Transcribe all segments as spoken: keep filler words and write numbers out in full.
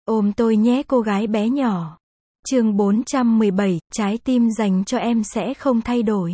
Ôm tôi nhé cô gái bé nhỏ. Chương bốn trăm mười bảy, trái tim dành cho em sẽ không thay đổi.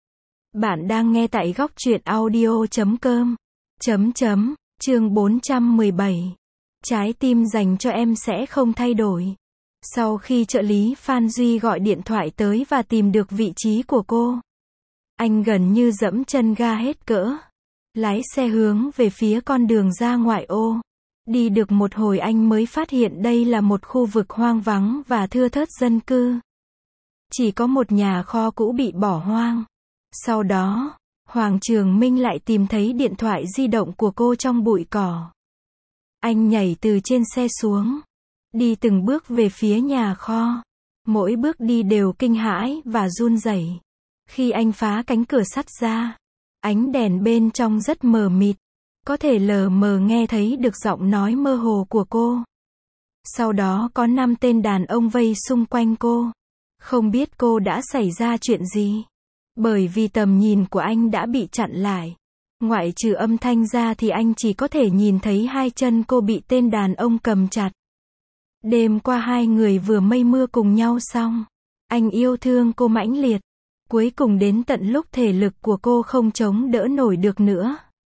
Bạn đang nghe tại góc truyện audio chấm com. Chấm chấm, chương bốn trăm mười bảy. Trái tim dành cho em sẽ không thay đổi. Sau khi trợ lý Phan Duy gọi điện thoại tới và tìm được vị trí của cô, anh gần như dẫm chân ga hết cỡ. Lái xe hướng về phía con đường ra ngoại ô. Đi được một hồi anh mới phát hiện đây là một khu vực hoang vắng và thưa thớt dân cư. Chỉ có một nhà kho cũ bị bỏ hoang. Sau đó, Hoàng Trường Minh lại tìm thấy điện thoại di động của cô trong bụi cỏ. Anh nhảy từ trên xe xuống, đi từng bước về phía nhà kho. Mỗi bước đi đều kinh hãi và run rẩy. Khi anh phá cánh cửa sắt ra, ánh đèn bên trong rất mờ mịt. Có thể lờ mờ nghe thấy được giọng nói mơ hồ của cô. Sau đó có năm tên đàn ông vây xung quanh cô. Không biết cô đã xảy ra chuyện gì. Bởi vì tầm nhìn của anh đã bị chặn lại. Ngoại trừ âm thanh ra thì anh chỉ có thể nhìn thấy hai chân cô bị tên đàn ông cầm chặt. Đêm qua hai người vừa mây mưa cùng nhau xong. Anh yêu thương cô mãnh liệt. Cuối cùng đến tận lúc thể lực của cô không chống đỡ nổi được nữa.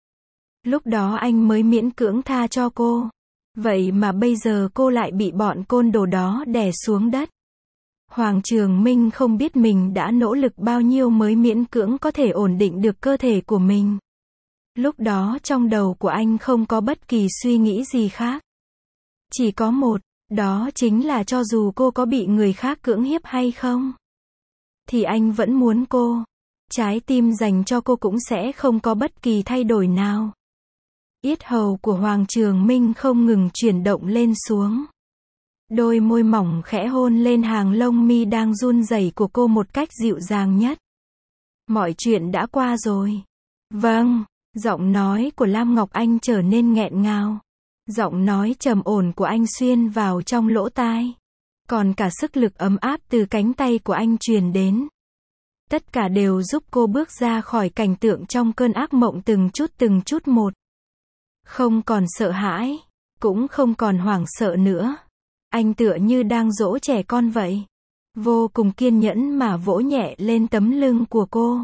Lúc đó anh mới miễn cưỡng tha cho cô. Vậy mà bây giờ cô lại bị bọn côn đồ đó đè xuống đất. Hoàng Trường Minh không biết mình đã nỗ lực bao nhiêu mới miễn cưỡng có thể ổn định được cơ thể của mình. Lúc đó trong đầu của anh không có bất kỳ suy nghĩ gì khác. Chỉ có một, đó chính là cho dù cô có bị người khác cưỡng hiếp hay không, thì anh vẫn muốn cô. Trái tim dành cho cô cũng sẽ không có bất kỳ thay đổi nào. Yết hầu của Hoàng Trường Minh không ngừng chuyển động lên xuống. Đôi môi mỏng khẽ hôn lên hàng lông mi đang run rẩy của cô một cách dịu dàng nhất. Mọi chuyện đã qua rồi. Vâng, giọng nói của Lam Ngọc Anh trở nên nghẹn ngào. Giọng nói trầm ổn của anh xuyên vào trong lỗ tai. Còn cả sức lực ấm áp từ cánh tay của anh truyền đến. Tất cả đều giúp cô bước ra khỏi cảnh tượng trong cơn ác mộng từng chút từng chút một. Không còn sợ hãi, cũng không còn hoảng sợ nữa. Anh tựa như đang dỗ trẻ con vậy. Vô cùng kiên nhẫn mà vỗ nhẹ lên tấm lưng của cô.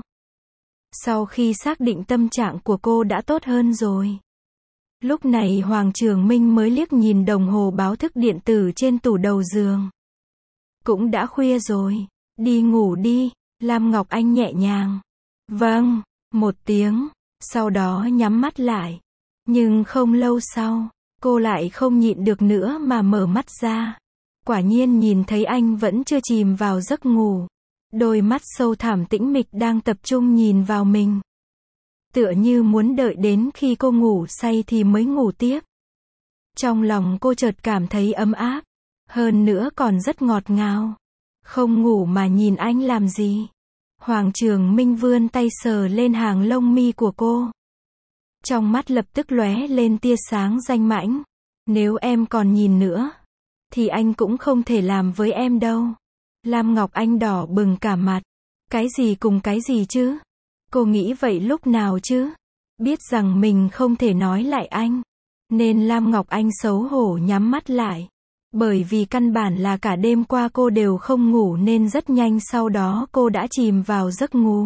Sau khi xác định tâm trạng của cô đã tốt hơn rồi. Lúc này Hoàng Trường Minh mới liếc nhìn đồng hồ báo thức điện tử trên tủ đầu giường. Cũng đã khuya rồi, đi ngủ đi, Lam Ngọc Anh nhẹ nhàng. Vâng, một tiếng, sau đó nhắm mắt lại. Nhưng không lâu sau, cô lại không nhịn được nữa mà mở mắt ra. Quả nhiên nhìn thấy anh vẫn chưa chìm vào giấc ngủ. Đôi mắt sâu thẳm tĩnh mịch đang tập trung nhìn vào mình. Tựa như muốn đợi đến khi cô ngủ say thì mới ngủ tiếp. Trong lòng cô chợt cảm thấy ấm áp. Hơn nữa còn rất ngọt ngào. Không ngủ mà nhìn anh làm gì? Hoàng Trường Minh vươn tay sờ lên hàng lông mi của cô. Trong mắt lập tức lóe lên tia sáng danh mãnh. Nếu em còn nhìn nữa, thì anh cũng không thể làm với em đâu. Lam Ngọc Anh đỏ bừng cả mặt. Cái gì cùng cái gì chứ? Cô nghĩ vậy lúc nào chứ? Biết rằng mình không thể nói lại anh. Nên Lam Ngọc Anh xấu hổ nhắm mắt lại. Bởi vì căn bản là cả đêm qua cô đều không ngủ nên rất nhanh sau đó cô đã chìm vào giấc ngủ.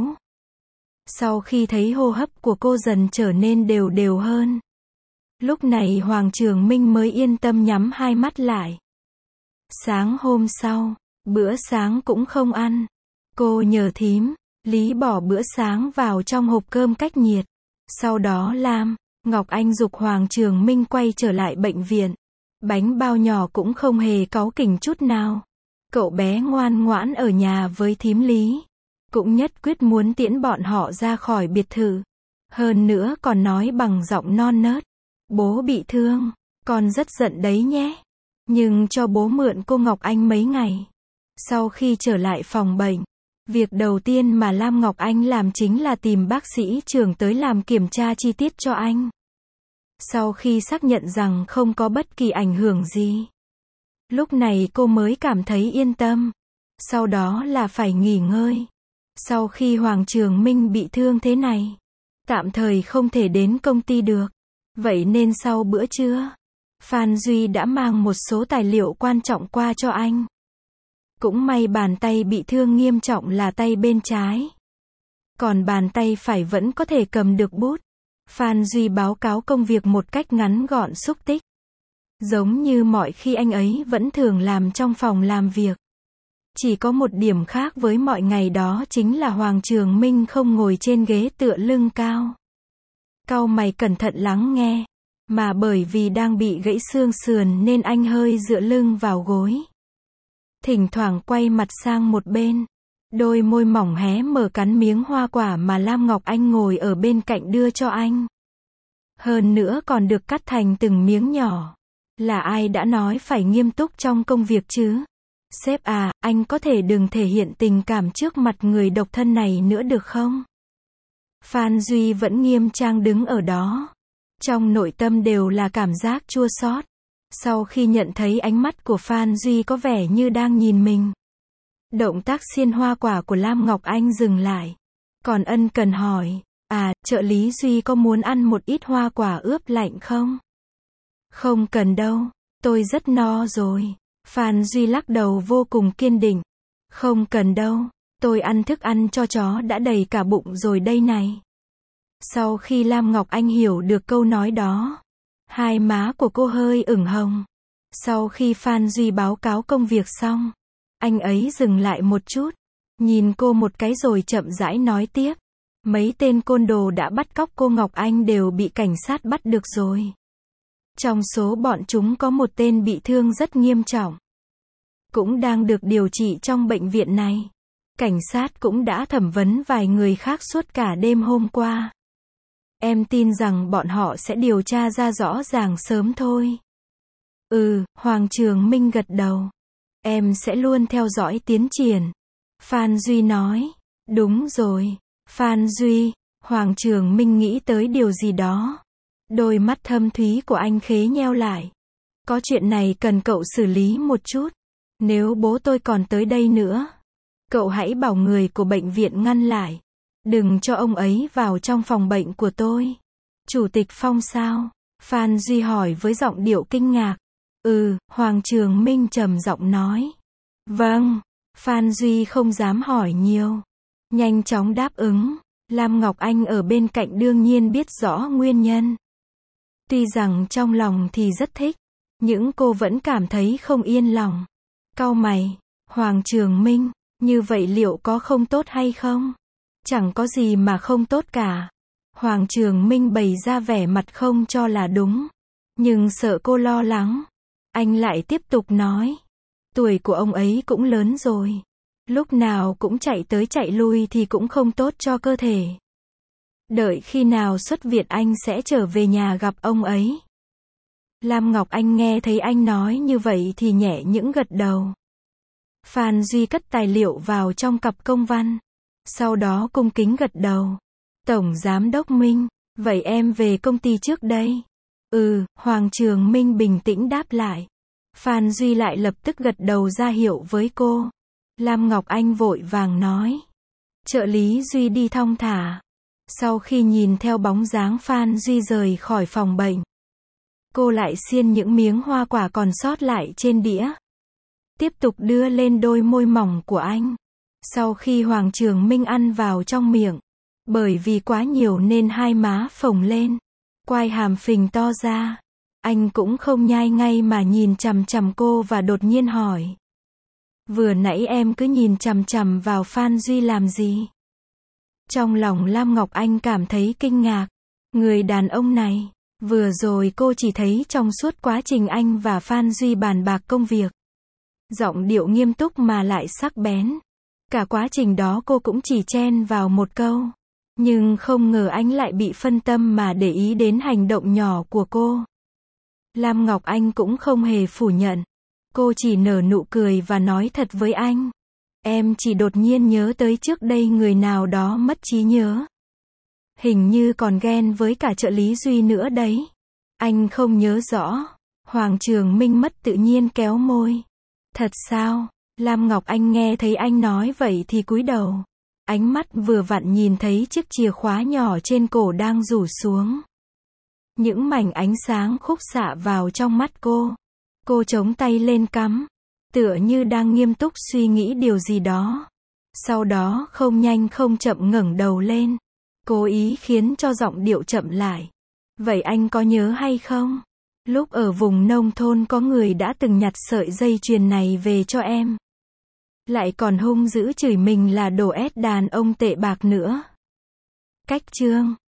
Sau khi thấy hô hấp của cô dần trở nên đều đều hơn. Lúc này Hoàng Trường Minh mới yên tâm nhắm hai mắt lại. Sáng hôm sau, bữa sáng cũng không ăn. Cô nhờ thím, Lý bỏ bữa sáng vào trong hộp cơm cách nhiệt. Sau đó Lam, Ngọc Anh giục Hoàng Trường Minh quay trở lại bệnh viện. Bánh bao nhỏ cũng không hề cáu kỉnh chút nào. Cậu bé ngoan ngoãn ở nhà với thím Lý. Cũng nhất quyết muốn tiễn bọn họ ra khỏi biệt thự. Hơn nữa còn nói bằng giọng non nớt. Bố bị thương, con rất giận đấy nhé. Nhưng cho bố mượn cô Ngọc Anh mấy ngày. Sau khi trở lại phòng bệnh, việc đầu tiên mà Lam Ngọc Anh làm chính là tìm bác sĩ trưởng tới làm kiểm tra chi tiết cho anh. Sau khi xác nhận rằng không có bất kỳ ảnh hưởng gì, lúc này cô mới cảm thấy yên tâm. Sau đó là phải nghỉ ngơi. Sau khi Hoàng Trường Minh bị thương thế này, tạm thời không thể đến công ty được. Vậy nên sau bữa trưa, Phan Duy đã mang một số tài liệu quan trọng qua cho anh. Cũng may bàn tay bị thương nghiêm trọng là tay bên trái. Còn bàn tay phải vẫn có thể cầm được bút. Phan Duy báo cáo công việc một cách ngắn gọn xúc tích. Giống như mọi khi anh ấy vẫn thường làm trong phòng làm việc. Chỉ có một điểm khác với mọi ngày đó chính là Hoàng Trường Minh không ngồi trên ghế tựa lưng cao. Cau mày cẩn thận lắng nghe. Mà bởi vì đang bị gãy xương sườn nên anh hơi dựa lưng vào gối. Thỉnh thoảng quay mặt sang một bên. Đôi môi mỏng hé mở cắn miếng hoa quả mà Lam Ngọc Anh ngồi ở bên cạnh đưa cho anh. Hơn nữa còn được cắt thành từng miếng nhỏ. Là ai đã nói phải nghiêm túc trong công việc chứ? Sếp à, anh có thể đừng thể hiện tình cảm trước mặt người độc thân này nữa được không? Phan Duy vẫn nghiêm trang đứng ở đó. Trong nội tâm đều là cảm giác chua xót. Sau khi nhận thấy ánh mắt của Phan Duy có vẻ như đang nhìn mình. Động tác xiên hoa quả của Lam Ngọc Anh dừng lại. Còn ân cần hỏi, à, trợ lý Duy có muốn ăn một ít hoa quả ướp lạnh không? Không cần đâu, tôi rất no rồi. Phan Duy lắc đầu vô cùng kiên định. Không cần đâu, tôi ăn thức ăn cho chó đã đầy cả bụng rồi đây này. Sau khi Lam Ngọc Anh hiểu được câu nói đó, hai má của cô hơi ửng hồng. Sau khi Phan Duy báo cáo công việc xong, anh ấy dừng lại một chút, nhìn cô một cái rồi chậm rãi nói tiếp. Mấy tên côn đồ đã bắt cóc cô Ngọc Anh đều bị cảnh sát bắt được rồi. Trong số bọn chúng có một tên bị thương rất nghiêm trọng. Cũng đang được điều trị trong bệnh viện này. Cảnh sát cũng đã thẩm vấn vài người khác suốt cả đêm hôm qua. Em tin rằng bọn họ sẽ điều tra ra rõ ràng sớm thôi. Ừ, Hoàng Trường Minh gật đầu. Em sẽ luôn theo dõi tiến triển. Phan Duy nói. Đúng rồi. Phan Duy, Hoàng Trường Minh nghĩ tới điều gì đó. Đôi mắt thâm thúy của anh khế nheo lại. Có chuyện này cần cậu xử lý một chút. Nếu bố tôi còn tới đây nữa, cậu hãy bảo người của bệnh viện ngăn lại. Đừng cho ông ấy vào trong phòng bệnh của tôi. Chủ tịch Phong sao? Phan Duy hỏi với giọng điệu kinh ngạc. Ừ, Hoàng Trường Minh trầm giọng nói. Vâng, Phan Duy không dám hỏi nhiều. Nhanh chóng đáp ứng. Lam Ngọc Anh ở bên cạnh đương nhiên biết rõ nguyên nhân. Tuy rằng trong lòng thì rất thích, nhưng cô vẫn cảm thấy không yên lòng. Cau mày, Hoàng Trường Minh, như vậy liệu có không tốt hay không? Chẳng có gì mà không tốt cả. Hoàng Trường Minh bày ra vẻ mặt không cho là đúng. Nhưng sợ cô lo lắng. Anh lại tiếp tục nói. Tuổi của ông ấy cũng lớn rồi. Lúc nào cũng chạy tới chạy lui thì cũng không tốt cho cơ thể. Đợi khi nào xuất viện anh sẽ trở về nhà gặp ông ấy. Lam Ngọc Anh nghe thấy anh nói như vậy thì nhẹ những gật đầu. Phan Duy cất tài liệu vào trong cặp công văn. Sau đó cung kính gật đầu. Tổng Giám đốc Minh, vậy em về công ty trước đây. Ừ, Hoàng Trường Minh bình tĩnh đáp lại. Phan Duy lại lập tức gật đầu ra hiệu với cô. Lam Ngọc Anh vội vàng nói. Trợ lý Duy đi thong thả. Sau khi nhìn theo bóng dáng Phan Duy rời khỏi phòng bệnh, cô lại xiên những miếng hoa quả còn sót lại trên đĩa. Tiếp tục đưa lên đôi môi mỏng của anh. Sau khi Hoàng Trường Minh ăn vào trong miệng, bởi vì quá nhiều nên hai má phồng lên, quai hàm phình to ra. Anh cũng không nhai ngay mà nhìn chằm chằm cô và đột nhiên hỏi. Vừa nãy em cứ nhìn chằm chằm vào Phan Duy làm gì? Trong lòng Lam Ngọc Anh cảm thấy kinh ngạc. Người đàn ông này, vừa rồi cô chỉ thấy trong suốt quá trình anh và Phan Duy bàn bạc công việc. Giọng điệu nghiêm túc mà lại sắc bén. Cả quá trình đó cô cũng chỉ chen vào một câu. Nhưng không ngờ anh lại bị phân tâm mà để ý đến hành động nhỏ của cô. Lam Ngọc Anh cũng không hề phủ nhận. Cô chỉ nở nụ cười và nói thật với anh. Em chỉ đột nhiên nhớ tới trước đây người nào đó mất trí nhớ. Hình như còn ghen với cả trợ lý Duy nữa đấy. Anh không nhớ rõ. Hoàng Trường Minh mất tự nhiên kéo môi. Thật sao? Lam Ngọc Anh nghe thấy anh nói vậy thì cúi đầu. Ánh mắt vừa vặn nhìn thấy chiếc chìa khóa nhỏ trên cổ đang rủ xuống. Những mảnh ánh sáng khúc xạ vào trong mắt cô. Cô chống tay lên cằm, tựa như đang nghiêm túc suy nghĩ điều gì đó. Sau đó không nhanh không chậm ngẩng đầu lên, cố ý khiến cho giọng điệu chậm lại. Vậy anh có nhớ hay không? Lúc ở vùng nông thôn có người đã từng nhặt sợi dây chuyền này về cho em. Lại còn hung dữ chửi mình là đồ ép đàn ông tệ bạc nữa. Cách chương